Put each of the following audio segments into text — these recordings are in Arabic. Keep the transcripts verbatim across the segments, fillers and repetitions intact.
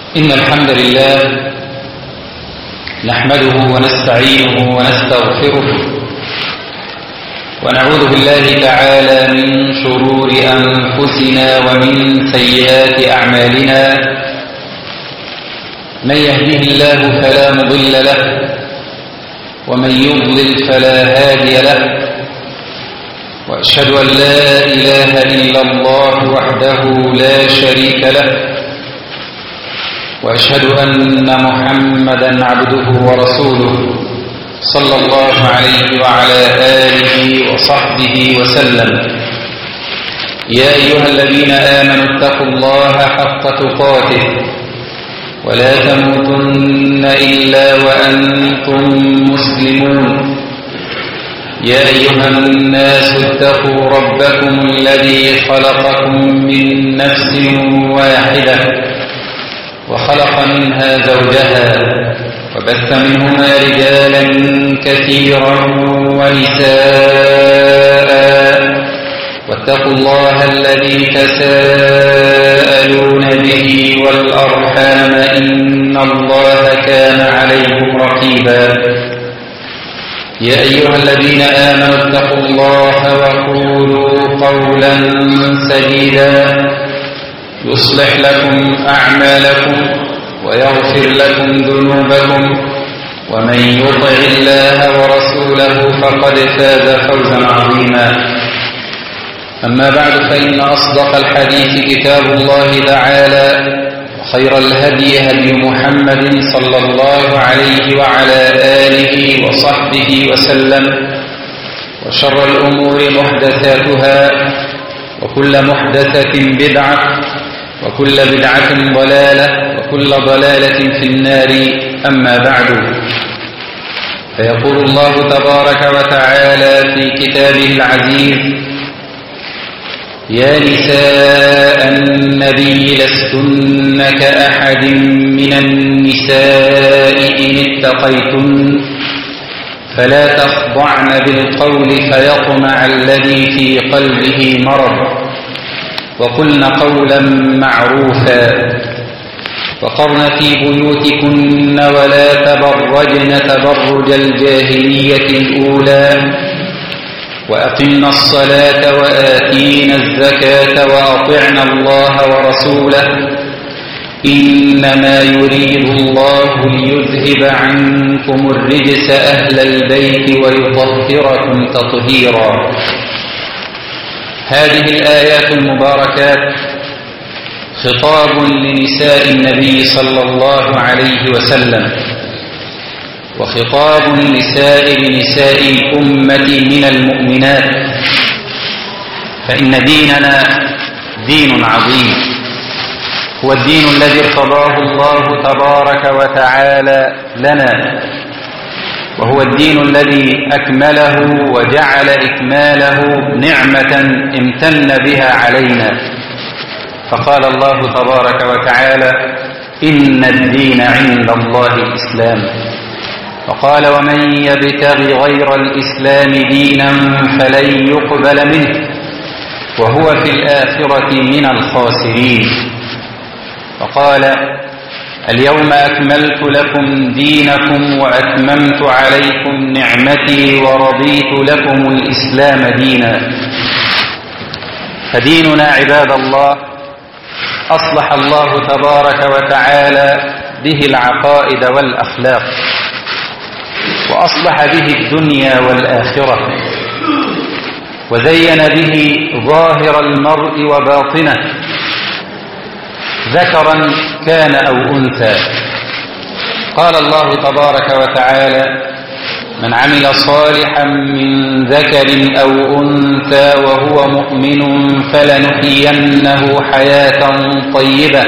إن الحمد لله نحمده ونستعينه ونستغفره ونعوذ بالله تعالى من شرور أنفسنا ومن سيئات أعمالنا. من يهده الله فلا مضل له ومن يضلل فلا هادي له، وأشهد أن لا إله إلا الله وحده لا شريك له، وأشهد أن محمدا عبده ورسوله صلى الله عليه وعلى آله وصحبه وسلم. يا أيها الذين آمنوا اتقوا الله حق تقاته ولا تموتن إلا وأنتم مسلمون. يا أيها الناس اتقوا ربكم الذي خلقكم من نفس واحدة وخلق منها زوجها وبث منهما رجالا كثيرا ونساء، واتقوا الله الذي تساءلون به والأرحام إن الله كان عليكم رقيبا. يا أيها الذين آمنوا اتقوا الله وقولوا قولا سديدا يصلح لكم أعمالكم ويغفر لكم ذنوبكم، ومن يطع الله ورسوله فقد فاز فوزا عظيما. أما بعد، فإن أصدق الحديث كتاب الله تعالى، وخير الهدي هدي محمد صلى الله عليه وعلى آله وصحبه وسلم، وشر الأمور محدثاتها، وكل محدثة بدعة، وكل بدعة ضلالة، وكل ضلالة في النار. أما بعد، فيقول الله تبارك وتعالى في كتابه العزيز: يا نساء النبي لستن كأحد من النساء إن اتقيتن فلا تخضعن بالقول فيطمع الذي في قلبه مرض، وقلن قولا معروفا، وقرن في بيوتكن ولا تبرجن تبرج الجاهلية الأولى، وأقمنا الصلاة وآتينا الزكاة وأطعنا الله ورسوله إنما يريد الله ليذهب عنكم الرجس أهل البيت ويطهركم تطهيرا. هذه الآيات المباركات خطاب لنساء النبي صلى الله عليه وسلم، وخطاب لسائر نساء الأمة من المؤمنات، فإن ديننا دين عظيم، هو الدين الذي ارتضاه الله تبارك وتعالى لنا، وهو الدين الذي أكمله وجعل إكماله نعمة امتن بها علينا. فقال الله تبارك وتعالى: إن الدين عند الله الإسلام. وقال: ومن يبتغ غير الإسلام دينا فلن يقبل منه وهو في الآخرة من الخاسرين. وقال: اليوم أكملت لكم دينكم وأتممت عليكم نعمتي ورضيت لكم الإسلام دينا. فديننا عباد الله أصلح الله تبارك وتعالى به العقائد والأخلاق، وأصلح به الدنيا والآخرة، وزين به ظاهر المرء وباطنه، ذكرا كان أو أنثى. قال الله تبارك وتعالى: من عمل صالحا من ذكر أو أنثى وهو مؤمن فلنحيينه حياة طيبة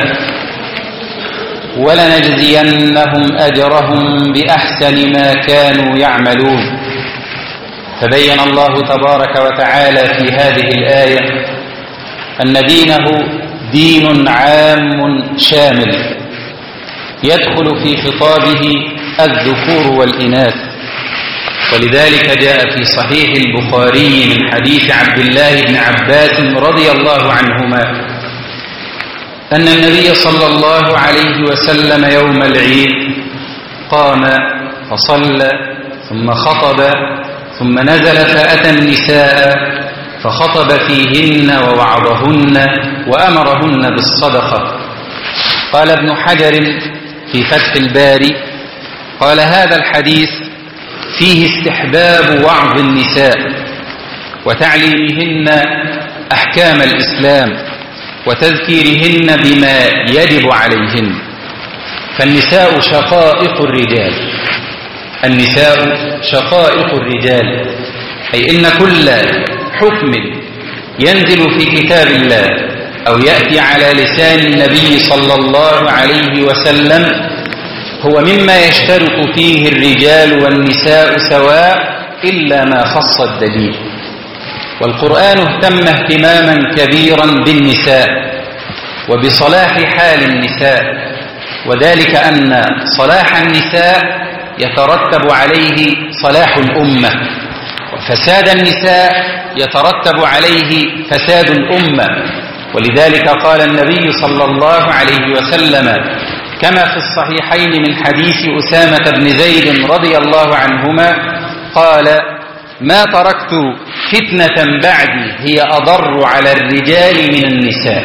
ولنجزينهم أجرهم بأحسن ما كانوا يعملون. فبين الله تبارك وتعالى في هذه الآية أن دينه دين عام شامل يدخل في خطابه الذكور والإناث، ولذلك جاء في صحيح البخاري من حديث عبد الله بن عباس رضي الله عنهما أن النبي صلى الله عليه وسلم يوم العيد قام فصلى ثم خطب ثم نزل فأتى النساء فخطب فيهن ووعظهن وأمرهن بالصدقة. قال ابن حجر في فتح الباري قال هذا الحديث فيه استحباب وعظ النساء وتعليمهن أحكام الإسلام وتذكيرهن بما يجب عليهن، فالنساء شقائق الرجال، النساء شقائق الرجال، أي إن كل حكم ينزل في كتاب الله أو يأتي على لسان النبي صلى الله عليه وسلم هو مما يشترك فيه الرجال والنساء سواء إلا ما خص الدليل. والقرآن اهتم اهتماما كبيرا بالنساء وبصلاح حال النساء، وذلك أن صلاح النساء يترتب عليه صلاح الأمة، وفساد النساء يترتب عليه فساد الأمة. ولذلك قال النبي صلى الله عليه وسلم كما في الصحيحين من حديث أسامة بن زيد رضي الله عنهما قال ما تركت فتنة بعدي هي أضر على الرجال من النساء،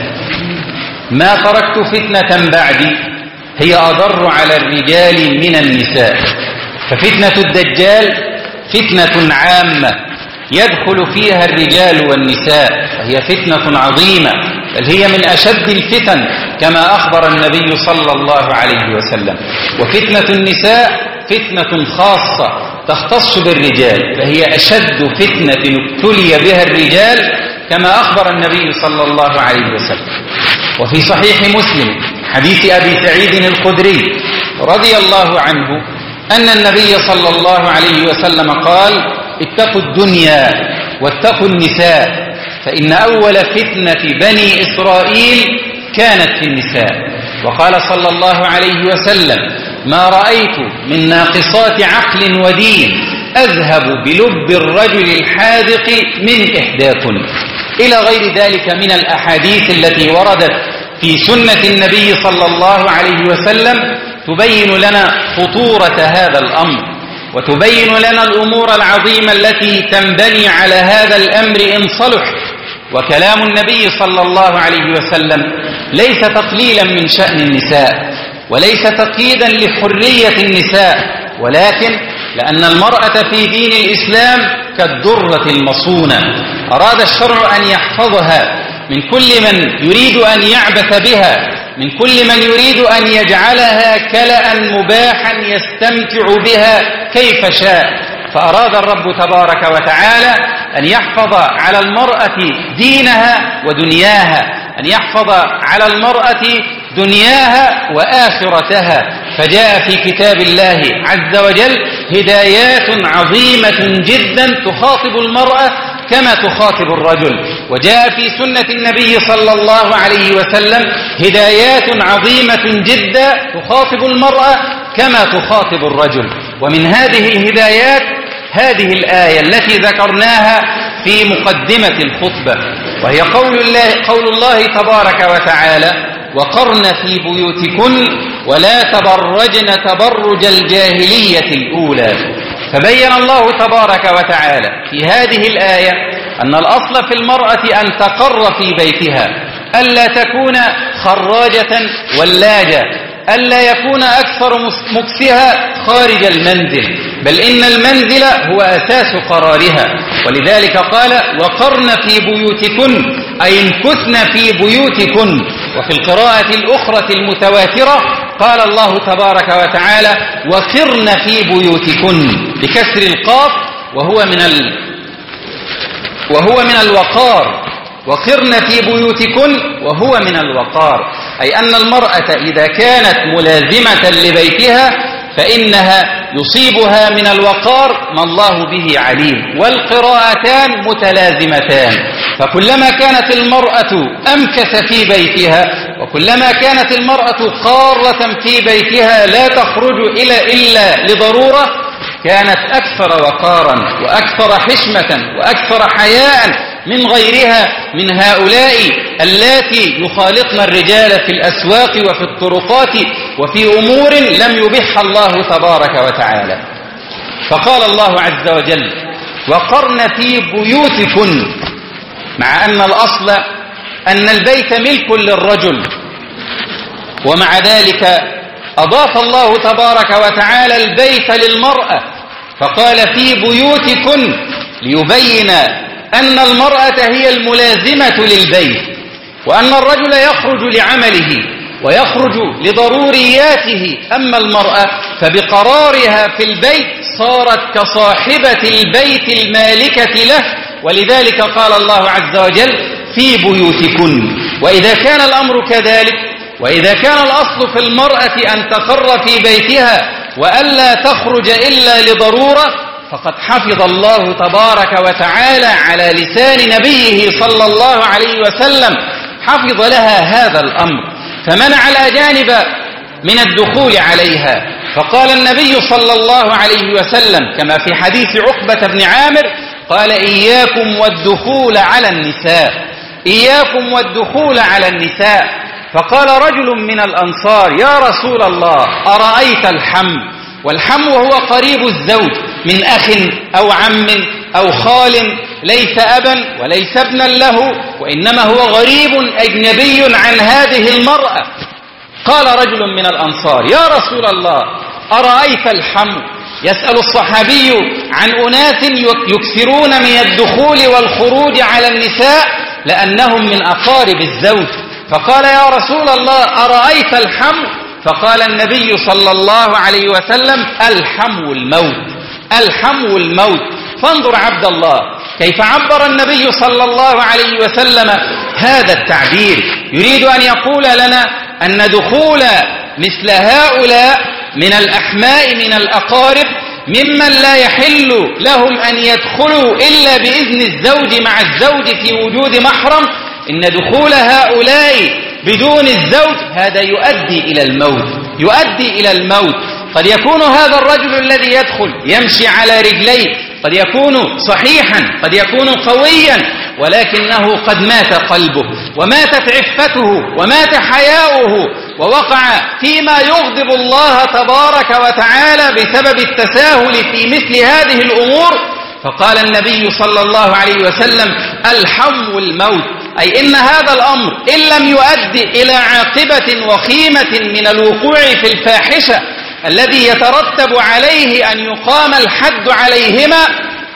ما تركت فتنة بعدي هي أضر على الرجال من النساء. ففتنة الدجال فتنة عامة يدخل فيها الرجال والنساء، وهي فتنة عظيمة، بل هي من أشد الفتن كما أخبر النبي صلى الله عليه وسلم. وفتنة النساء فتنة خاصة تختص بالرجال، فهي أشد فتنة ابتلي بها الرجال كما أخبر النبي صلى الله عليه وسلم. وفي صحيح مسلم حديث أبي سعيد الخدري رضي الله عنه أن النبي صلى الله عليه وسلم قال اتقوا الدنيا واتقوا النساء، فإن أول فتنة بني إسرائيل كانت في النساء. وقال صلى الله عليه وسلم ما رأيت من ناقصات عقل ودين أذهب بلب الرجل الحاذق من إحداكن، إلى غير ذلك من الأحاديث التي وردت في سنة النبي صلى الله عليه وسلم تبين لنا خطورة هذا الأمر، وتبين لنا الأمور العظيمة التي تنبني على هذا الأمر إن صلح. وكلام النبي صلى الله عليه وسلم ليس تقليلا من شأن النساء وليس تقييدا لحرية النساء، ولكن لأن المرأة في دين الإسلام كالدرة المصونة، أراد الشرع أن يحفظها من كل من يريد أن يعبث بها، من كل من يريد أن يجعلها كلأ مباحا يستمتع بها كيف شاء. فأراد الرب تبارك وتعالى أن يحفظ على المرأة دينها ودنياها، أن يحفظ على المرأة دنياها وآخرتها، فجاء في كتاب الله عز وجل هدايات عظيمة جدا تخاطب المرأة كما تخاطب الرجل، وجاء في سنة النبي صلى الله عليه وسلم هدايات عظيمة جدا تخاطب المرأة كما تخاطب الرجل. ومن هذه الهدايات هذه الآية التي ذكرناها في مقدمة الخطبة، وهي قول الله, قول الله تبارك وتعالى وقرن في بيوتكن ولا تبرجن تبرج الجاهلية الأولى. فبين الله تبارك وتعالى في هذه الآية أن الأصل في المرأة أن تقر في بيتها، ألا تكون خراجة ولاجة، ألا يكون أكثر مكسها خارج المنزل، بل إن المنزل هو أساس قرارها. ولذلك قال وقرن في بيوتكن أي امكثن في بيوتكن. وفي القراءة الأخرى المتواترة قال الله تبارك وتعالى وقرن في بيوتكن بكسر القاف، وهو من ال... وهو من الوقار. وقرن في بيوتكن وهو من الوقار، أي أن المرأة إذا كانت ملازمة لبيتها فإنها يصيبها من الوقار ما الله به عليم، والقراءتان متلازمتان. فكلما كانت المرأة أمكث في بيتها وكلما كانت المرأة قارة في بيتها لا تخرج إلا, إلا لضرورة كانت أكثر وقارا وأكثر حشمة وأكثر حياء من غيرها من هؤلاء اللاتي يخالطن الرجال في الأسواق وفي الطرقات وفي أمور لم يبحها الله تبارك وتعالى. فقال الله عز وجل: وقرن في بيوتكن، مع أن الأصل أن البيت ملك للرجل، ومع ذلك أضاف الله تبارك وتعالى البيت للمرأة فقال: في بيوتكن، ليبين أن المرأة هي الملازمة للبيت، وأن الرجل يخرج لعمله ويخرج لضرورياته، أما المرأة فبقرارها في البيت صارت كصاحبة البيت المالكة له. ولذلك قال الله عز وجل: في بيوتكن. وإذا كان الأمر كذلك، وإذا كان الأصل في المرأة أن تقر في بيتها وألا تخرج إلا لضرورة، فقد حفظ الله تبارك وتعالى على لسان نبيه صلى الله عليه وسلم، حفظ لها هذا الأمر، فمنع الأجانب من الدخول عليها. فقال النبي صلى الله عليه وسلم كما في حديث عقبة بن عامر قال: إياكم والدخول على النساء، إياكم والدخول على النساء. فقال رجل من الأنصار: يا رسول الله، أرأيت الحم؟ والحم هو قريب الزوج من أخ أو عم أو خال، ليس أبا وليس ابنا له، وإنما هو غريب أجنبي عن هذه المرأة. قال رجل من الأنصار: يا رسول الله، أرأيت الحم؟ يسأل الصحابي عن أناس يكثرون من الدخول والخروج على النساء لأنهم من أقارب الزوج. فقال: يا رسول الله، أرأيت الحم؟ فقال النبي صلى الله عليه وسلم: الحم الموت، الحم الموت. فانظر عبد الله كيف عبر النبي صلى الله عليه وسلم هذا التعبير، يريد أن يقول لنا أن دخول مثل هؤلاء من الأحماء من الأقارب ممن لا يحل لهم أن يدخلوا إلا بإذن الزوج مع الزوج في وجود محرم، إن دخول هؤلاء بدون الزوج هذا يؤدي إلى الموت، يؤدي إلى الموت. قد يكون هذا الرجل الذي يدخل يمشي على رجليه، قد يكون صحيحا، قد يكون قويا، ولكنه قد مات قلبه وماتت عفته ومات حياؤه، ووقع فيما يغضب الله تبارك وتعالى بسبب التساهل في مثل هذه الأمور. فقال النبي صلى الله عليه وسلم: الحم الموت، أي إن هذا الأمر إن لم يؤدي إلى عاقبة وخيمة من الوقوع في الفاحشة الذي يترتب عليه أن يقام الحد عليهما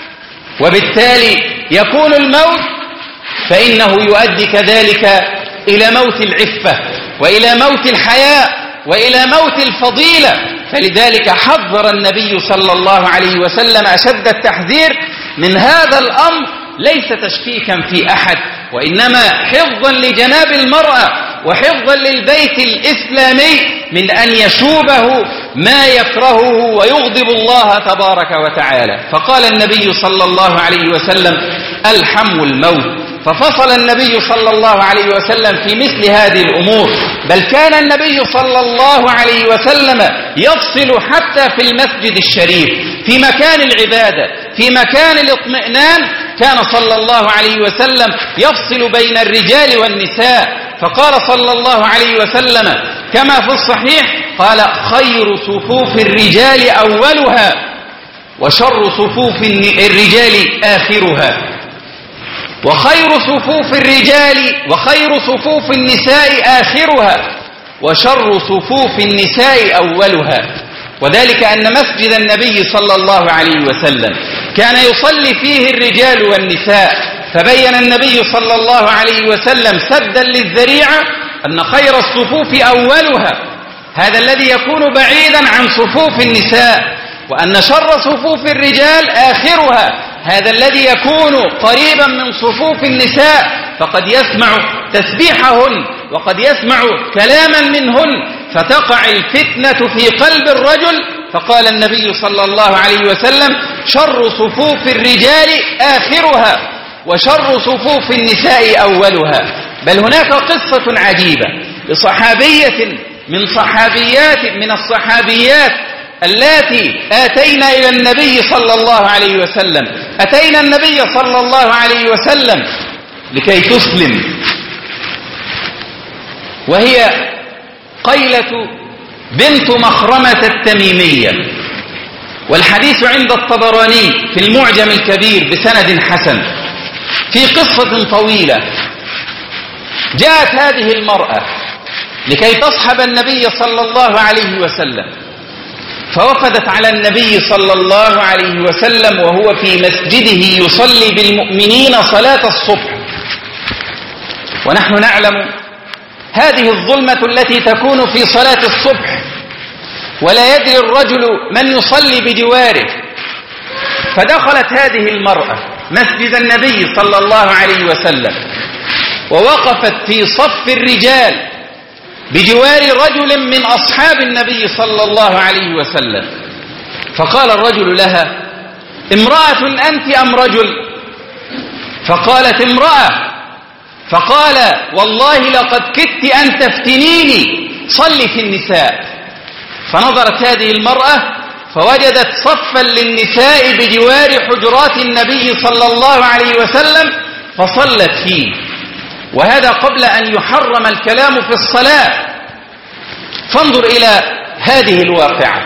وبالتالي يكون الموت، فإنه يؤدي كذلك إلى موت العفة وإلى موت الحياء وإلى موت الفضيلة. فلذلك حذر النبي صلى الله عليه وسلم أشد التحذير من هذا الأمر، ليس تشكيكا في أحد، وإنما حفظا لجناب المرأة وحفظا للبيت الإسلامي من أن يشوبه ما يكرهه ويغضب الله تبارك وتعالى. فقال النبي صلى الله عليه وسلم: الحم الموت. ففصل النبي صلى الله عليه وسلم في مثل هذه الأمور، بل كان النبي صلى الله عليه وسلم يفصل حتى في المسجد الشريف، في مكان العبادة، في مكان الاطمئنان، كان صلى الله عليه وسلم يفصل بين الرجال والنساء. فقال صلى الله عليه وسلم كما في الصحيح قال: خير صفوف الرجال أولها وشر صفوف الرجال آخرها، وخير صفوف الرجال وخير صفوف النساء آخرها، وشر صفوف النساء أولها. وذلك أن مسجد النبي صلى الله عليه وسلم كان يصلي فيه الرجال والنساء، فبين النبي صلى الله عليه وسلم سدا للذريعة أن خير الصفوف أولها، هذا الذي يكون بعيدا عن صفوف النساء، وأن شر صفوف الرجال آخرها، هذا الذي يكون قريبا من صفوف النساء، فقد يسمع تسبيحهن وقد يسمع كلاما منهن فتقع الفتنة في قلب الرجل. فقال النبي صلى الله عليه وسلم: شر صفوف الرجال آخرها وشر صفوف النساء أولها. بل هناك قصة عجيبة لصحابية من صحابيات من الصحابيات اللاتي آتينا إلى النبي صلى الله عليه وسلم. أتينا النبي صلى الله عليه وسلم لكي تسلم، وهي قيلة بنت مخرمة التميمية، والحديث عند الطبراني في المعجم الكبير بسند حسن في قصة طويلة. جاءت هذه المرأة لكي تصحب النبي صلى الله عليه وسلم، فوفدت على النبي صلى الله عليه وسلم وهو في مسجده يصلي بالمؤمنين صلاة الصبح. ونحن نعلم هذه الظلمة التي تكون في صلاة الصبح، ولا يدري الرجل من يصلي بجواره. فدخلت هذه المرأة مسجد النبي صلى الله عليه وسلم، ووقفت في صف الرجال بجوار رجل من أصحاب النبي صلى الله عليه وسلم. فقال الرجل لها: امرأة أنت أم رجل؟ فقالت: امرأة. فقال: والله لقد كدت أن تفتنيني، صلي في النساء. فنظرت هذه المرأة فوجدت صفا للنساء بجوار حجرات النبي صلى الله عليه وسلم فصلت فيه، وهذا قبل أن يحرم الكلام في الصلاة. فانظر إلى هذه الواقعة.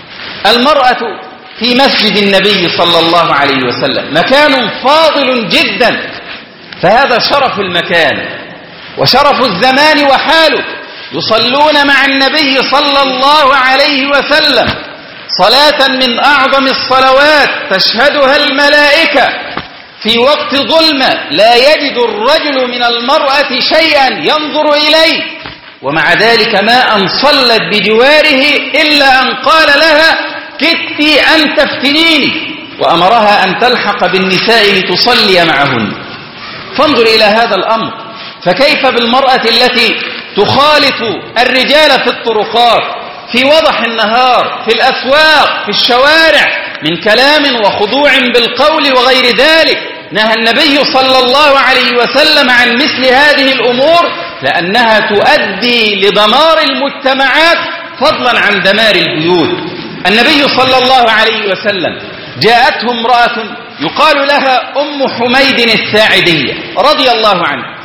المرأة في مسجد النبي صلى الله عليه وسلم، مكان فاضل جدا، فهذا شرف المكان وشرف الزمان وحاله. يصلون مع النبي صلى الله عليه وسلم صلاة من أعظم الصلوات تشهدها الملائكة في وقت ظلمة لا يجد الرجل من المرأة شيئا ينظر إليه، ومع ذلك ما أن صلت بجواره إلا أن قال لها: كدت أن تفتنيني، وأمرها أن تلحق بالنساء لتصلي معهن. فانظر إلى هذا الأمر. فكيف بالمرأة التي تخالط الرجال في الطرقات، في وضح النهار، في الأسواق، في الشوارع، من كلام وخضوع بالقول وغير ذلك؟ نهى النبي صلى الله عليه وسلم عن مثل هذه الأمور لأنها تؤدي لدمار المجتمعات فضلا عن دمار البيوت. النبي صلى الله عليه وسلم جاءته امرأة يقال لها أم حميد الساعدية رضي الله عنها،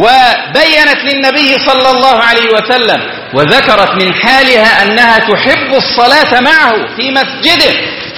وبينت للنبي صلى الله عليه وسلم وذكرت من حالها أنها تحب الصلاة معه في مسجده.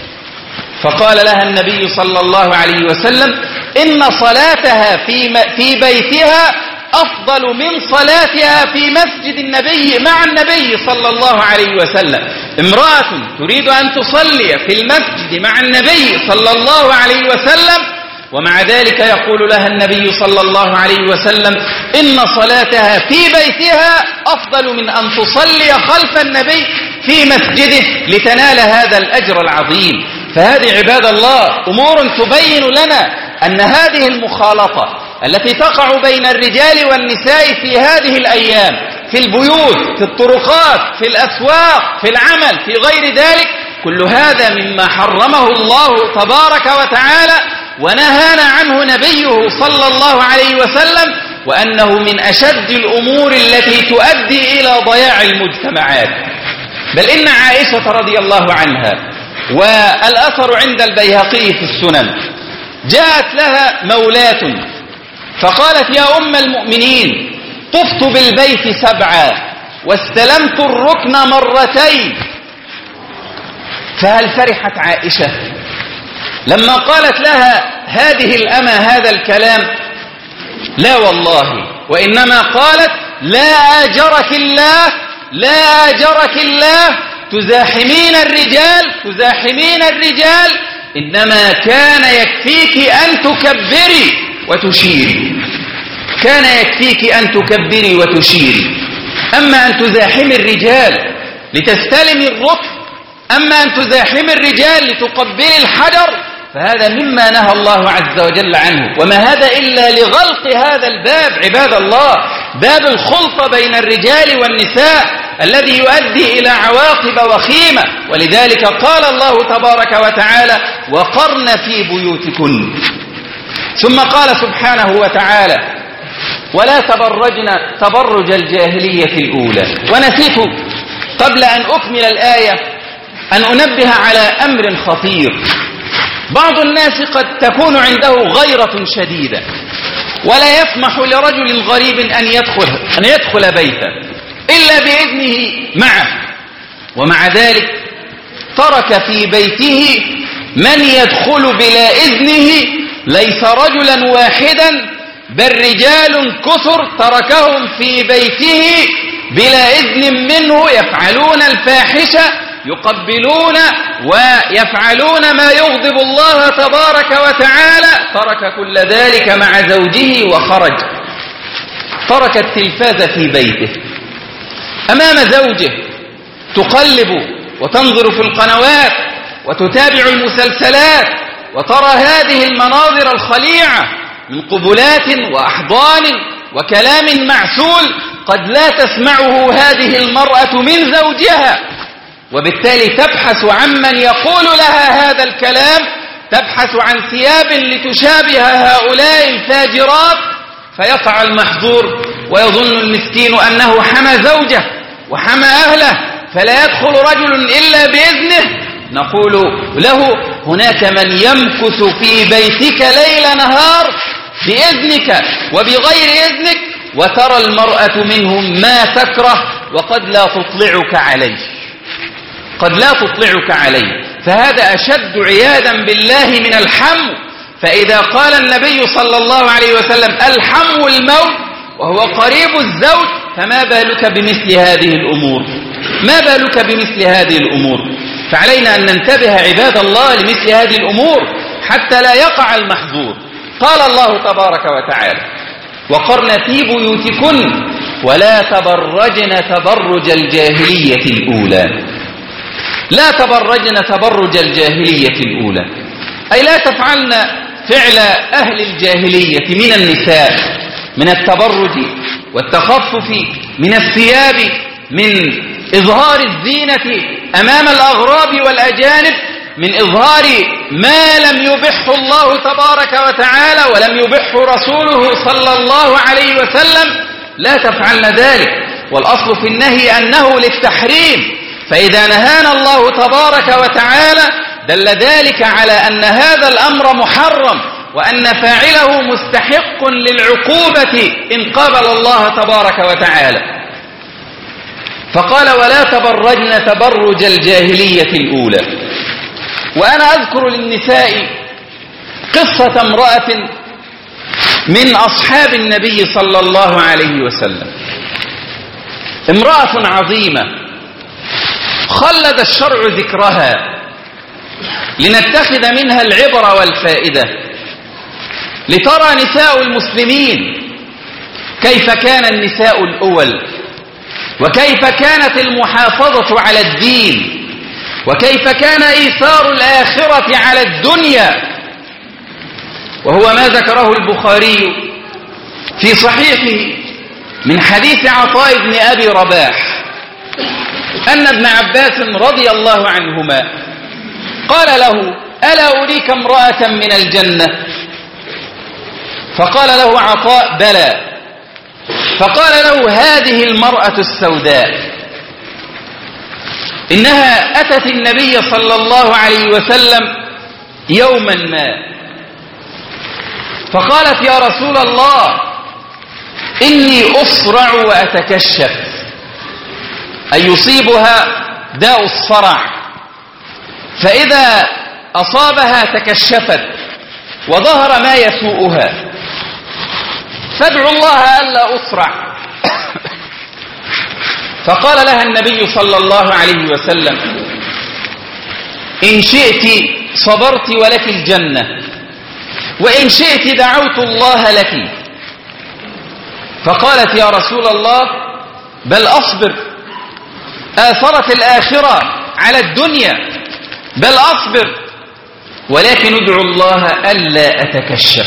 فقال لها النبي صلى الله عليه وسلم: إن صلاتها في في بيتها أفضل من صلاتها في مسجد النبي مع النبي صلى الله عليه وسلم. امرأة تريد أن تصلي في المسجد مع النبي صلى الله عليه وسلم، ومع ذلك يقول لها النبي صلى الله عليه وسلم: إن صلاتها في بيتها أفضل من أن تصلي خلف النبي في مسجده لتنال هذا الأجر العظيم. فهذه عباد الله أمور تبين لنا أن هذه المخالطة التي تقع بين الرجال والنساء في هذه الأيام، في البيوت، في الطرقات، في الأسواق، في العمل، في غير ذلك، كل هذا مما حرمه الله تبارك وتعالى ونهانا عنه نبيه صلى الله عليه وسلم، وأنه من أشد الأمور التي تؤدي إلى ضياع المجتمعات. بل إن عائشة رضي الله عنها، والأثر عند البيهقي في السنن، جاءت لها مولاة فقالت: يا أم المؤمنين، طفت بالبيت سبعا واستلمت الركن مرتين. فهل فرحت عائشة لما قالت لها هذه الأمة هذا الكلام؟ لا والله، وإنما قالت: لا آجرك الله، لا آجرك الله، تزاحمين الرجال تزاحمين الرجال، إنما كان يكفيك أن تكبري وتشيري، كان يكفيك أن تكبري وتشيري. أما أن تزاحمي الرجال لتستلمي الركن، أما أن تزاحمي الرجال لتقبلي الحجر، فهذا مما نهى الله عز وجل عنه. وما هذا إلا لغلق هذا الباب عباد الله، باب الخلطة بين الرجال والنساء الذي يؤدي إلى عواقب وخيمة. ولذلك قال الله تبارك وتعالى: وقرن في بيوتكن. ثم قال سبحانه وتعالى: ولا تبرجن تبرج الجاهلية الأولى. ونسيت قبل أن أكمل الآية أن أنبه على أمر خطير. بعض الناس قد تكون عنده غيرة شديدة ولا يسمح لرجل غريب أن يدخل, أن يدخل بيته إلا بإذنه معه، ومع ذلك ترك في بيته من يدخل بلا إذنه ليس رجلا واحدا بل رجال كثر تركهم في بيته بلا إذن منه يفعلون الفاحشة، يقبلون ويفعلون ما يغضب الله تبارك وتعالى. ترك كل ذلك مع زوجه وخرج، ترك التلفاز في بيته أمام زوجه، تقلب وتنظر في القنوات وتتابع المسلسلات وترى هذه المناظر الخليعة من قبلات وأحضان وكلام معسول قد لا تسمعه هذه المرأة من زوجها، وبالتالي تبحث عن من يقول لها هذا الكلام، تبحث عن ثياب لتشابه هؤلاء الفاجرات، فيقع المحظور ويظن المسكين أنه حمى زوجه وحمى أهله فلا يدخل رجل إلا بإذنه. نقول له هناك من يمكث في بيتك ليل نهار بإذنك وبغير إذنك، وترى المرأة منهم ما تكره وقد لا تطلعك عليه قد لا تطلعك عليه فهذا أشد عياذا بالله من الحمو. فإذا قال النبي صلى الله عليه وسلم الحمو الموت وهو قريب الزوج، فما بالك بمثل هذه الأمور ما بالك بمثل هذه الأمور فعلينا أن ننتبه عباد الله لمثل هذه الأمور حتى لا يقع المحظور. قال الله تبارك وتعالى وقرن في بيوتكن ولا تبرجن تبرج الجاهلية الأولى. لا تبرجن تبرج الجاهلية الأولى أي لا تفعلن فعل أهل الجاهلية من النساء من التبرج والتخفف من الثياب، من إظهار الزينة أمام الأغراب والأجانب، من إظهار ما لم يبحه الله تبارك وتعالى ولم يبحه رسوله صلى الله عليه وسلم. لا تفعلن ذلك، والأصل في النهي أنه للتحريم، فإذا نهانا الله تبارك وتعالى دل ذلك على أن هذا الأمر محرم وأن فاعله مستحق للعقوبة إن قابل الله تبارك وتعالى. فقال ولا تبرجن تبرج الجاهلية الأولى. وأنا أذكر للنساء قصة امرأة من أصحاب النبي صلى الله عليه وسلم، امرأة عظيمة خلد الشرع ذكرها لنتخذ منها العبرة والفائدة، لترى نساء المسلمين كيف كان النساء الأول، وكيف كانت المحافظة على الدين، وكيف كان إيثار الآخرة على الدنيا. وهو ما ذكره البخاري في صحيحه من حديث عطاء بن أبي رباح أن ابن عباس رضي الله عنهما قال له ألا أريك امرأة من الجنة؟ فقال له عطاء بلى. فقال له هذه المرأة السوداء إنها أتت النبي صلى الله عليه وسلم يوما ما فقالت يا رسول الله إني أصرع وأتكشف، أي يصيبها داء الصرع، فإذا أصابها تكشفت وظهر ما يسوءها، فادعو الله ألا أصرع. فقال لها النبي صلى الله عليه وسلم إن شئت صبرت ولك الجنة، وإن شئت دعوت الله لك. فقالت يا رسول الله بل أصبر، آثرت الآخرة على الدنيا، بل أصبر ولكن ادعو الله ألا أتكشف.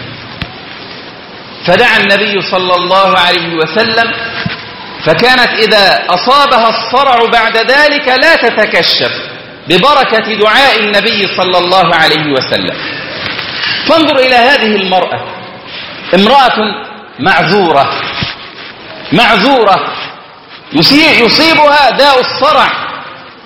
فدعا النبي صلى الله عليه وسلم، فكانت إذا أصابها الصرع بعد ذلك لا تتكشف ببركة دعاء النبي صلى الله عليه وسلم. فانظر إلى هذه المرأة، امرأة معذورة معذورة يصيبها داء الصرع،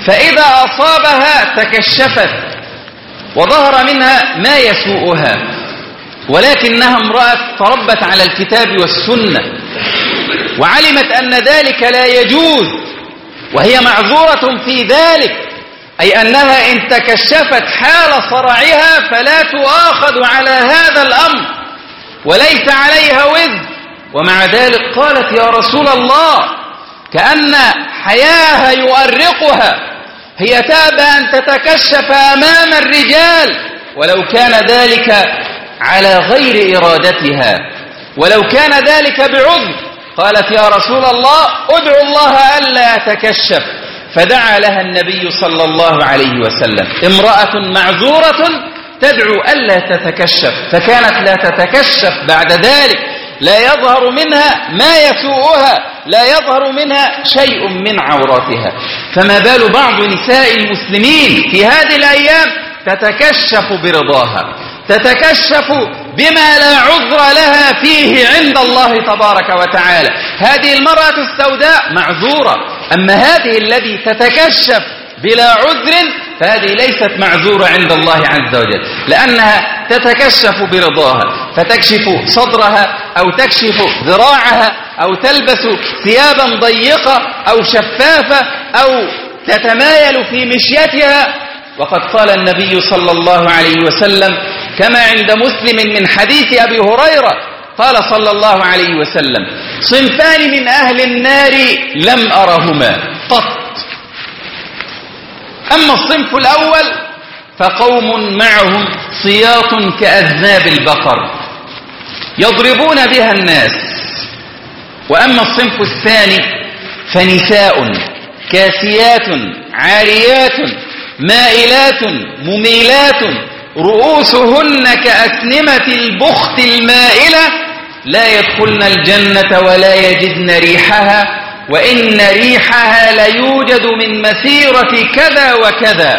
فإذا أصابها تكشفت وظهر منها ما يسوءها، ولكنها امرأة تربت على الكتاب والسنة وعلمت أن ذلك لا يجوز، وهي معذورة في ذلك، أي أنها إن تكشفت حال صرعها فلا تؤاخذ على هذا الأمر وليس عليها وزر. ومع ذلك قالت يا رسول الله كأن حياها يؤرقها، هي تابى أن تتكشف أمام الرجال ولو كان ذلك على غير إرادتها، ولو كان ذلك بعذر. قالت يا رسول الله ادعو الله ألا أتكشف، فدعا لها النبي صلى الله عليه وسلم. امرأة معذورة تدعو ألا تتكشف، فكانت لا تتكشف بعد ذلك، لا يظهر منها ما يسوءها، لا يظهر منها شيء من عوراتها. فما بال بعض نساء المسلمين في هذه الأيام تتكشف برضاها، تتكشف بما لا عذر لها فيه عند الله تبارك وتعالى. هذه المرأة السوداء معذورة، أما هذه التي تتكشف بلا عذر فهذه ليست معذورة عند الله عز وجل، لأنها تتكشف برضاها، فتكشف صدرها أو تكشف ذراعها أو تلبس ثيابا ضيقة أو شفافة أو تتمايل في مشيتها. وقد قال النبي صلى الله عليه وسلم كما عند مسلم من حديث أبي هريرة قال صلى الله عليه وسلم صنفان من أهل النار لم أرهما قط. أما الصنف الأول فقوم معهم صياط كأذناب البقر يضربون بها الناس. وأما الصنف الثاني فنساء كاسيات عاريات مائلات مميلات رؤوسهن كأسنمة البخت المائلة لا يدخلن الجنة ولا يجدن ريحها، وإن ريحها ليوجد من مسيرة كذا وكذا.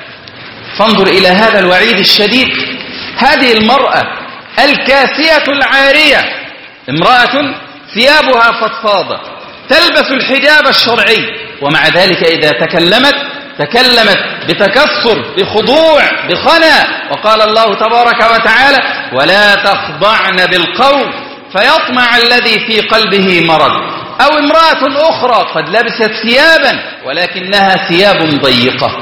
فانظر إلى هذا الوعيد الشديد. هذه المرأة الكاسية العارية امرأة ثيابها فضفاضة تلبس الحجاب الشرعي، ومع ذلك إذا تكلمت تكلمت بتكسر بخضوع بخنا. وقال الله تبارك وتعالى ولا تخضعن بالقول فيطمع الذي في قلبه مرض. أو امرأة أخرى قد لبست ثيابا ولكنها ثياب ضيقة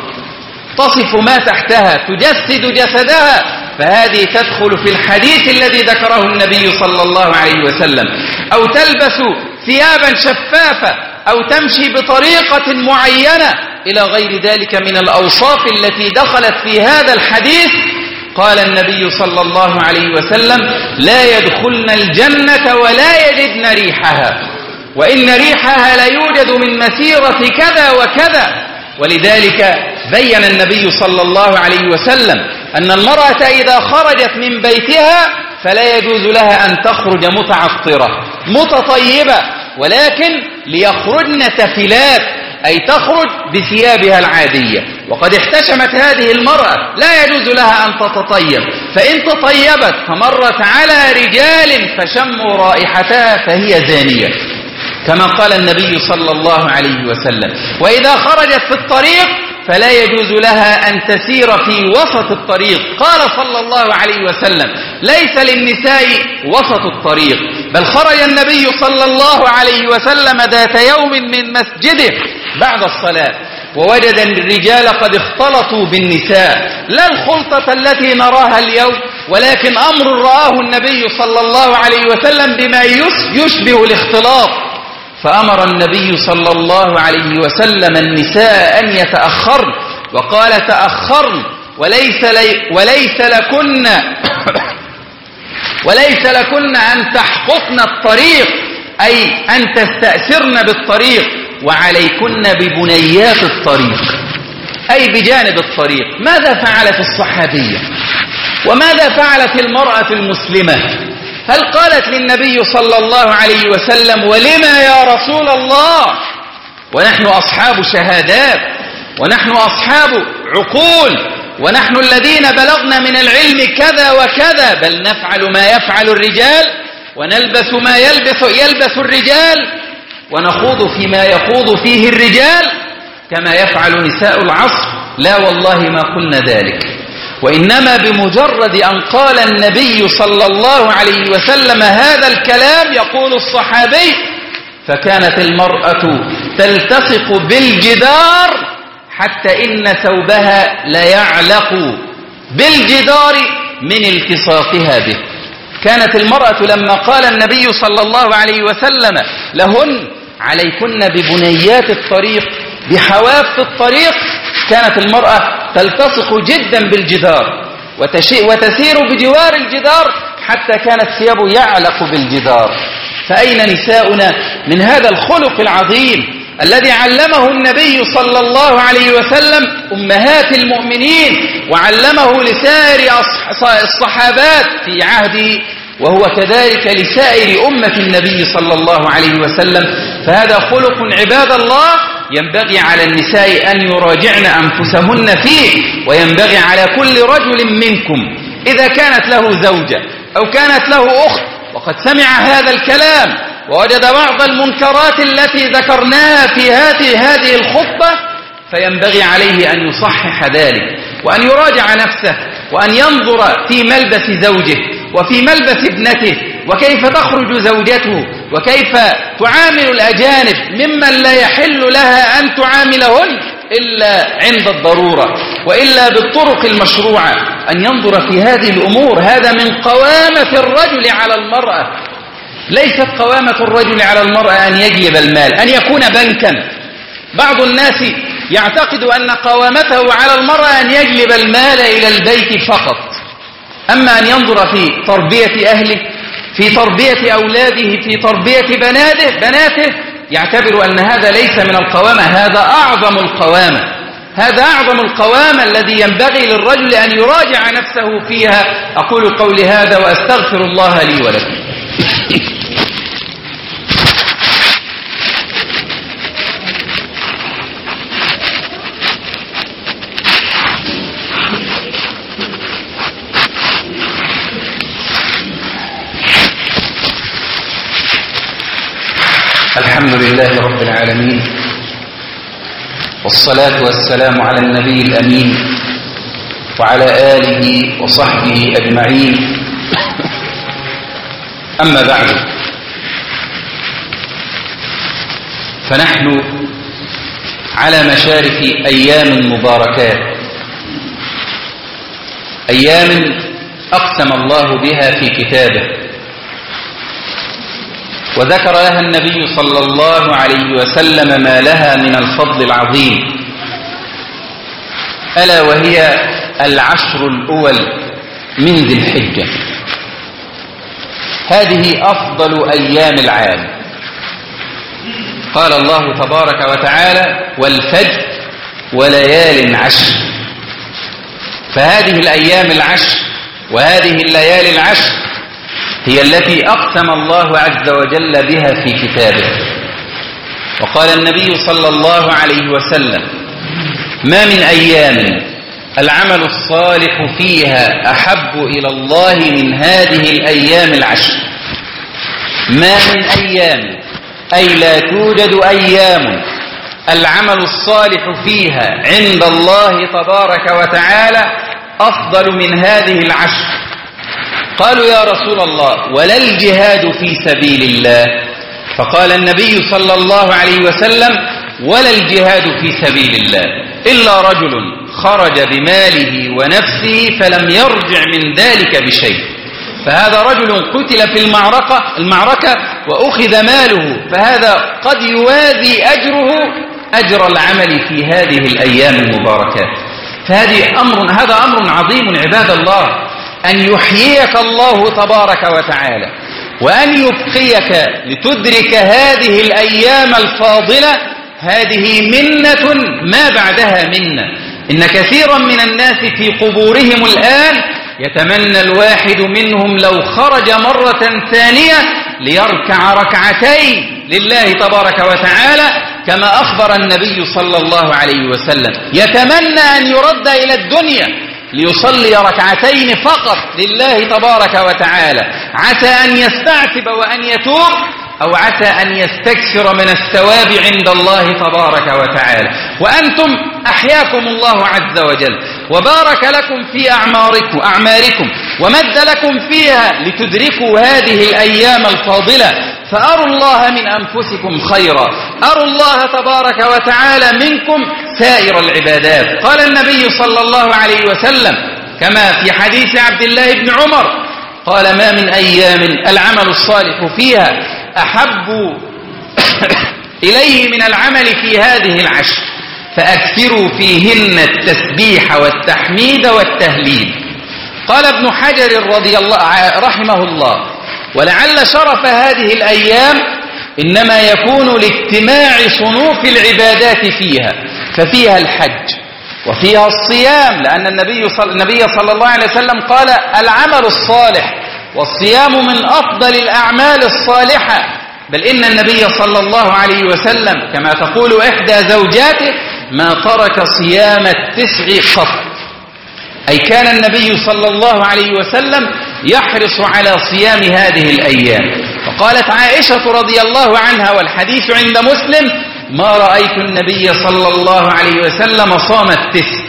تصف ما تحتها تجسد جسدها، فهذه تدخل في الحديث الذي ذكره النبي صلى الله عليه وسلم. أو تلبس ثيابا شفافة أو تمشي بطريقة معينة إلى غير ذلك من الأوصاف التي دخلت في هذا الحديث. قال النبي صلى الله عليه وسلم لا يدخلن الجنة ولا يجدن ريحها، وإن ريحها لا يوجد من مسيرة كذا وكذا. ولذلك بين النبي صلى الله عليه وسلم أن المرأة إذا خرجت من بيتها فلا يجوز لها أن تخرج متعطرة متطيبة، ولكن ليخرجن تفلات، أي تخرج بثيابها العادية. وقد احتشمت هذه المرأة لا يجوز لها أن تتطيب، فإن تطيبت فمرت على رجال فشموا رائحتها فهي زانية، كما قال النبي صلى الله عليه وسلم. وإذا خرجت في الطريق فلا يجوز لها أن تسير في وسط الطريق. قال صلى الله عليه وسلم ليس للنساء وسط الطريق، بل خرج النبي صلى الله عليه وسلم ذات يوم من مسجده بعد الصلاة ووجد الرجال قد اختلطوا بالنساء، لا الخلطة التي نراها اليوم، ولكن أمر رآه النبي صلى الله عليه وسلم بما يشبه الاختلاط. فأمر النبي صلى الله عليه وسلم النساء أن يتأخرن، وقال تأخرن وليس, لي وليس لكن وليس لكن أن تحققن الطريق، أي أن تستأثرن بالطريق، وعليكن ببنيات الطريق، أي بجانب الطريق. ماذا فعلت الصحابية وماذا فعلت المرأة المسلمة؟ هل قالت للنبي صلى الله عليه وسلم ولما يا رسول الله ونحن أصحاب شهادات ونحن أصحاب عقول ونحن الذين بلغنا من العلم كذا وكذا، بل نفعل ما يفعل الرجال ونلبس ما يلبس, يلبس الرجال ونخوض فيما يخوض فيه الرجال؟ كما يفعل نساء العصر، لا والله ما قلنا ذلك، وإنما بمجرد أن قال النبي صلى الله عليه وسلم هذا الكلام، يقول الصحابي: فكانت المرأة تلتصق بالجدار حتى إن ثوبها ليعلق بالجدار من التصاقها به. كانت المرأة لما قال النبي صلى الله عليه وسلم لهن: عليكن ببنيات الطريق، بحواف الطريق، كانت المرأة تلتصق جدا بالجدار وتسير بجوار الجدار حتى كان الثياب يعلق بالجدار. فأين نساؤنا من هذا الخلق العظيم الذي علمه النبي صلى الله عليه وسلم أمهات المؤمنين، وعلمه لسائر الصحابات في عهده، وهو كذلك لسائر أمة النبي صلى الله عليه وسلم. فهذا خلق عباد الله ينبغي على النساء أن يراجعن أنفسهن فيه، وينبغي على كل رجل منكم إذا كانت له زوجة أو كانت له أخت وقد سمع هذا الكلام ووجد بعض المنكرات التي ذكرناها في هذه هذه الخطبة، فينبغي عليه أن يصحح ذلك، وأن يراجع نفسه، وأن ينظر في ملبس زوجه وفي ملبس ابنته، وكيف تخرج زوجته، وكيف تعامل الأجانب ممن لا يحل لها أن تعاملهن إلا عند الضرورة وإلا بالطرق المشروعة، أن ينظر في هذه الأمور. هذا من قوامة الرجل على المرأة. ليست قوامة الرجل على المرأة أن يجلب المال، أن يكون بنكا. بعض الناس يعتقد أن قوامته على المرأة أن يجلب المال إلى البيت فقط، أما أن ينظر في تربية أهله، في تربية أولاده، في تربية بناته بناته يعتبر أن هذا ليس من القوامة. هذا أعظم القوامة، هذا أعظم القوامة الذي ينبغي للرجل أن يراجع نفسه فيها. أقول قولي هذا وأستغفر الله لي ولكم. الحمد لله رب العالمين، والصلاة والسلام على النبي الأمين وعلى آله وصحبه أجمعين. أما بعد، فنحن على مشارف أيام مباركات، أيام أقسم الله بها في كتابه، وذكر لها النبي صلى الله عليه وسلم ما لها من الفضل العظيم، ألا وهي العشر الأول من ذي الحجة. هذه أفضل أيام العام. قال الله تبارك وتعالى: والفجر وليال عشر. فهذه الأيام العشر وهذه الليالي العشر هي التي أقسم الله عز وجل بها في كتابه. وقال النبي صلى الله عليه وسلم: ما من أيام العمل الصالح فيها أحب إلى الله من هذه الأيام العشر. ما من أيام، أي لا توجد أيام العمل الصالح فيها عند الله تبارك وتعالى أفضل من هذه العشر. قالوا: يا رسول الله، ولا الجهاد في سبيل الله؟ فقال النبي صلى الله عليه وسلم: ولا الجهاد في سبيل الله إلا رجل خرج بماله ونفسه فلم يرجع من ذلك بشيء. فهذا رجل قتل في المعركة المعركة وأخذ ماله، فهذا قد يوازي أجره أجر العمل في هذه الأيام المباركات. فهذه أمر هذا أمر عظيم عباد الله، أن يحييك الله تبارك وتعالى وأن يبقيك لتدرك هذه الأيام الفاضلة. هذه منة ما بعدها منة. إن كثيرا من الناس في قبورهم الآن يتمنى الواحد منهم لو خرج مرة ثانية ليركع ركعتين لله تبارك وتعالى، كما أخبر النبي صلى الله عليه وسلم. يتمنى أن يرد إلى الدنيا ليصلي ركعتين فقط لله تبارك وتعالى، عسى أن يستعتب وأن يتوب أو عسى أن يستكثر من الثواب عند الله تبارك وتعالى. وأنتم أحياكم الله عز وجل وبارك لكم في أعماركم, أعماركم ومد لكم فيها لتدركوا هذه الأيام الفاضلة، فأروا الله من أنفسكم خيرا، أروا الله تبارك وتعالى منكم سائر العبادات. قال النبي صلى الله عليه وسلم كما في حديث عبد الله بن عمر قال: ما من أيام العمل الصالح فيها أحب إليه من العمل في هذه العشر، فأكثروا فيهن التسبيح والتحميد والتهليل. قال ابن حجر رضي الله رحمه الله: ولعل شرف هذه الأيام إنما يكون لاجتماع صنوف العبادات فيها، ففيها الحج وفيها الصيام، لأن النبي صلى, النبي صلى الله عليه وسلم قال: العمل الصالح والصيام من أفضل الأعمال الصالحة. بل إن النبي صلى الله عليه وسلم كما تقول إحدى زوجاته: ما ترك صيام التسع قط، أي كان النبي صلى الله عليه وسلم يحرص على صيام هذه الأيام. فقالت عائشة رضي الله عنها والحديث عند مسلم: ما رأيت النبي صلى الله عليه وسلم صام التسع.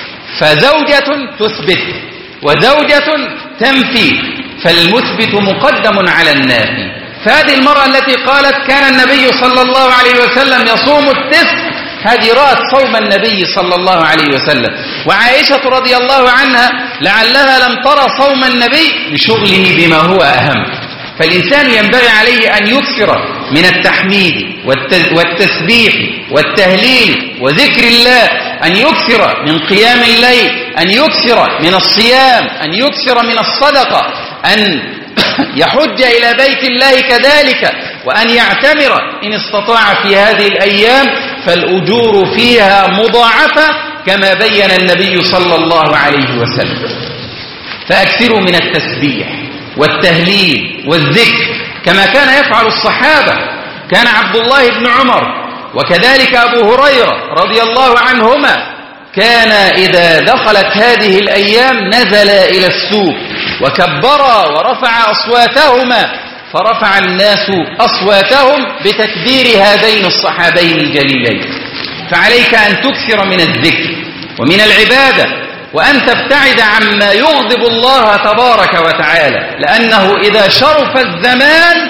فزوجة تثبت وزوجة تنفي، فالمثبت مقدم على النافي. فهذه المرأة التي قالت كان النبي صلى الله عليه وسلم يصوم التسع، هذه رأت صوم النبي صلى الله عليه وسلم. وعائشة رضي الله عنها لعلها لم ترى صوم النبي لشغله بما هو أهم. فالإنسان ينبغي عليه أن يكثر من التحميد والتسبيح والتهليل وذكر الله، أن يكثر من قيام الليل، أن يكثر من الصيام، أن يكثر من الصدقة، أن يحج إلى بيت الله كذلك، وأن يعتمر إن استطاع في هذه الأيام، فالأجور فيها مضاعفة كما بين النبي صلى الله عليه وسلم. فأكثروا من التسبيح والتهليل والذكر كما كان يفعل الصحابة. كان عبد الله بن عمر وكذلك أبو هريرة رضي الله عنهما كان إذا دخلت هذه الأيام نزل إلى السوق وكبرا ورفع أصواتهما، فرفع الناس أصواتهم بتكبير هذين الصحابين الجليلين. فعليك أن تكثر من الذكر ومن العبادة، وأن تبتعد عما يغضب الله تبارك وتعالى، لأنه إذا شرف الزمان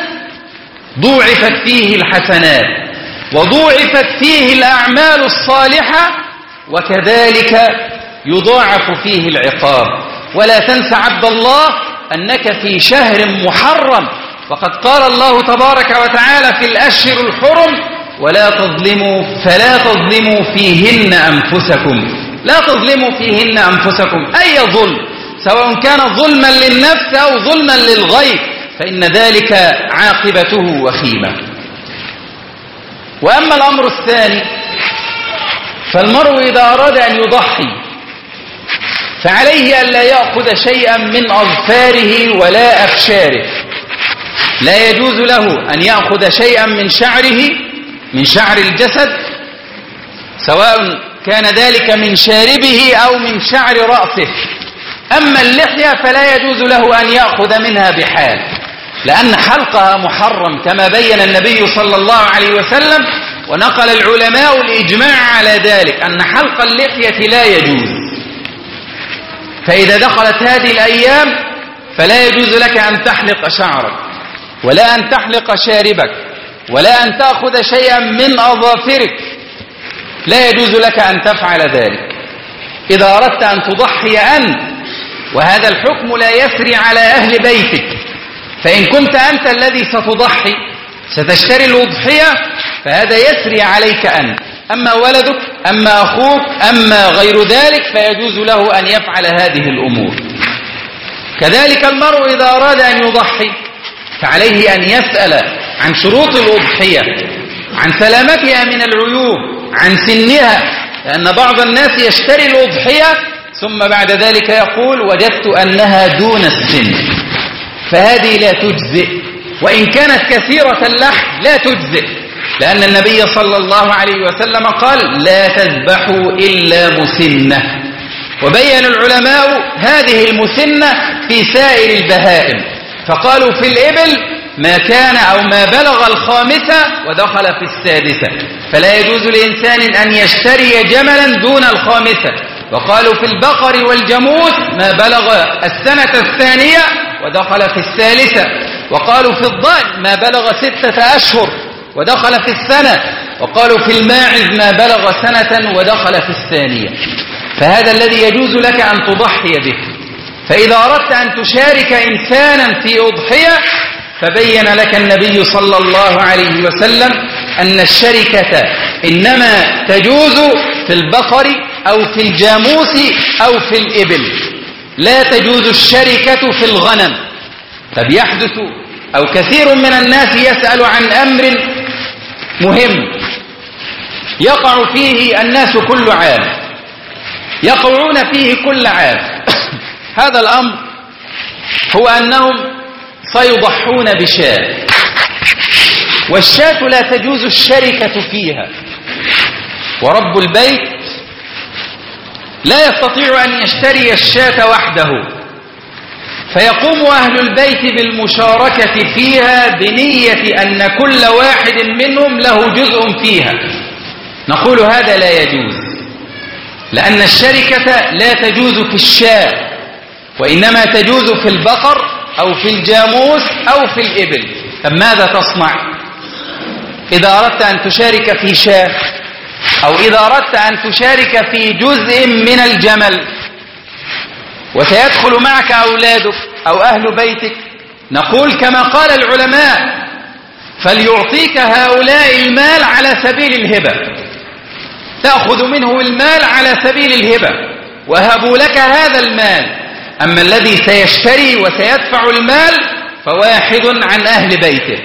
ضوعفت فيه الحسنات وضوعفت فيه الأعمال الصالحة، وكذلك يضاعف فيه العقاب. ولا تنس عبد الله أنك في شهر محرم، وقد قال الله تبارك وتعالى في الأشهر الحرم: ولا تظلموا فلا تظلموا فيهن أنفسكم، لا تظلموا فيهن أنفسكم، أي ظلم، سواء كان ظلما للنفس أو ظلما للغير، فإن ذلك عاقبته وخيمة. وأما الأمر الثاني، فالمرء إذا أراد أن يضحي فعليه ألا يأخذ شيئا من أظفاره ولا أفشاره. لا يجوز له أن يأخذ شيئا من شعره، من شعر الجسد، سواء كان ذلك من شاربه أو من شعر رأسه. أما اللحية فلا يجوز له أن يأخذ منها بحال، لأن حلقها محرم كما بين النبي صلى الله عليه وسلم، ونقل العلماء الإجماع على ذلك أن حلق اللحية لا يجوز. فإذا دخلت هذه الأيام فلا يجوز لك أن تحلق شعرك ولا أن تحلق شاربك ولا أن تأخذ شيئا من أظافرك، لا يجوز لك أن تفعل ذلك إذا أردت أن تضحي أنت. وهذا الحكم لا يسري على أهل بيتك، فإن كنت أنت الذي ستضحي ستشتري الأضحية فهذا يسري عليك أنت. أما ولدك، أما أخوك، أما غير ذلك فيجوز له أن يفعل هذه الأمور. كذلك المرء إذا أراد أن يضحي فعليه أن يسأل عن شروط الأضحية، عن سلامتها من العيوب، عن سنها، لأن بعض الناس يشتري الأضحية ثم بعد ذلك يقول: وجدت أنها دون السن، فهذه لا تجزئ، وإن كانت كثيرة اللحم لا تجزئ، لأن النبي صلى الله عليه وسلم قال: لا تذبحوا إلا مسنة. وبين العلماء هذه المسنة في سائر البهائم، فقالوا في الإبل ما كان أو ما بلغ الخامسة ودخل في السادسة، فلا يجوز لإنسان أن يشتري جملا دون الخامسة. وقالوا في البقر والجاموس ما بلغ السنة الثانية ودخل في الثالثة. وقالوا في الضأن ما بلغ ستة أشهر ودخل في السنة. وقالوا في الماعز ما بلغ سنة ودخل في الثانية. فهذا الذي يجوز لك أن تضحي به. فإذا أردت أن تشارك إنسانا في أضحية فبين لك النبي صلى الله عليه وسلم أن الشركة إنما تجوز في البقر أو في الجاموس أو في الإبل، لا تجوز الشركة في الغنم. طب يحدث أو كثير من الناس يسأل عن أمر مهم يقع فيه الناس كل عام، يقعون فيه كل عام. هذا الأمر هو أنهم سيضحون بشاة، والشاة لا تجوز الشركة فيها، ورب البيت لا يستطيع أن يشتري الشاة وحده، فيقوم أهل البيت بالمشاركة فيها بنية أن كل واحد منهم له جزء فيها. نقول هذا لا يجوز، لأن الشركة لا تجوز في الشاة، وإنما تجوز في البقر أو في الجاموس أو في الإبل. فماذا تصنع إذا أردت أن تشارك في شاة، أو إذا أردت أن تشارك في جزء من الجمل وسيدخل معك أولادك أو أهل بيتك؟ نقول كما قال العلماء: فليعطيك هؤلاء المال على سبيل الهبة، تأخذ منه المال على سبيل الهبة وهبوا لك هذا المال. أما الذي سيشتري وسيدفع المال فواحد عن أهل بيته،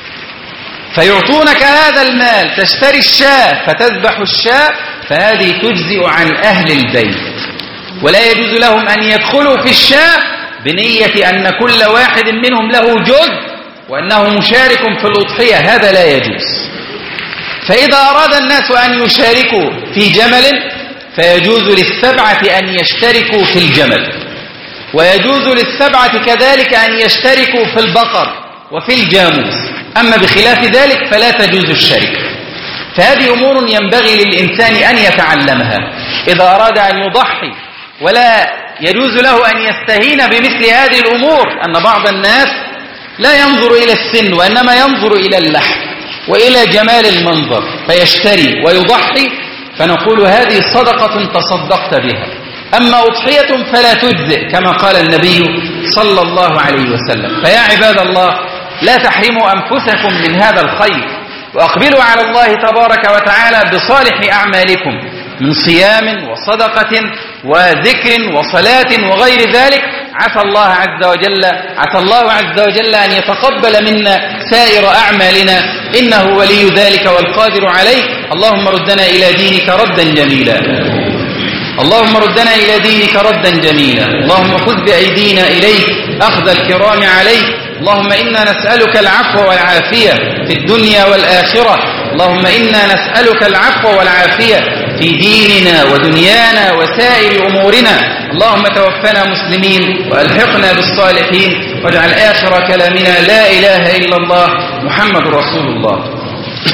فيعطونك هذا المال تشتري الشاة فتذبح الشاة، فهذه تجزئ عن أهل البيت، ولا يجوز لهم أن يدخلوا في الشاة بنية أن كل واحد منهم له جزء وأنه مشارك في الأضحية، هذا لا يجوز. فإذا أراد الناس أن يشاركوا في جمل فيجوز للسبعة أن يشتركوا في الجمل، ويجوز للسبعة كذلك أن يشتركوا في البقر وفي الجاموس. أما بخلاف ذلك فلا تجوز الشركة. فهذه أمور ينبغي للإنسان أن يتعلمها إذا أراد أن يضحي، ولا يجوز له أن يستهين بمثل هذه الأمور، أن بعض الناس لا ينظر إلى السن وإنما ينظر إلى اللحم وإلى جمال المنظر فيشتري ويضحي، فنقول هذه صدقة تصدقت بها. أما أضحية فلا تجزئ كما قال النبي صلى الله عليه وسلم. فيا عباد الله، لا تحرموا أنفسكم من هذا الخير، وأقبلوا على الله تبارك وتعالى بصالح أعمالكم من صيام وصدقة وذكر وصلاة وغير ذلك. عسى الله عز وجل عسى الله عز وجل أن يتقبل منا سائر أعمالنا، إنه ولي ذلك والقادر عليه. اللهم ردنا إلى دينك ردا جميلا، اللهم ردنا إلى دينك ردا جميلا. اللهم خذ بأيدينا إليك أخذ الكرام عليك. اللهم إنا نسألك العفو والعافية في الدنيا والآخرة. اللهم إنا نسألك العفو والعافية في ديننا ودنيانا وسائر أمورنا. اللهم توفنا مسلمين وألحقنا بالصالحين، واجعل آخر كلامنا لا إله إلا الله محمد رسول الله.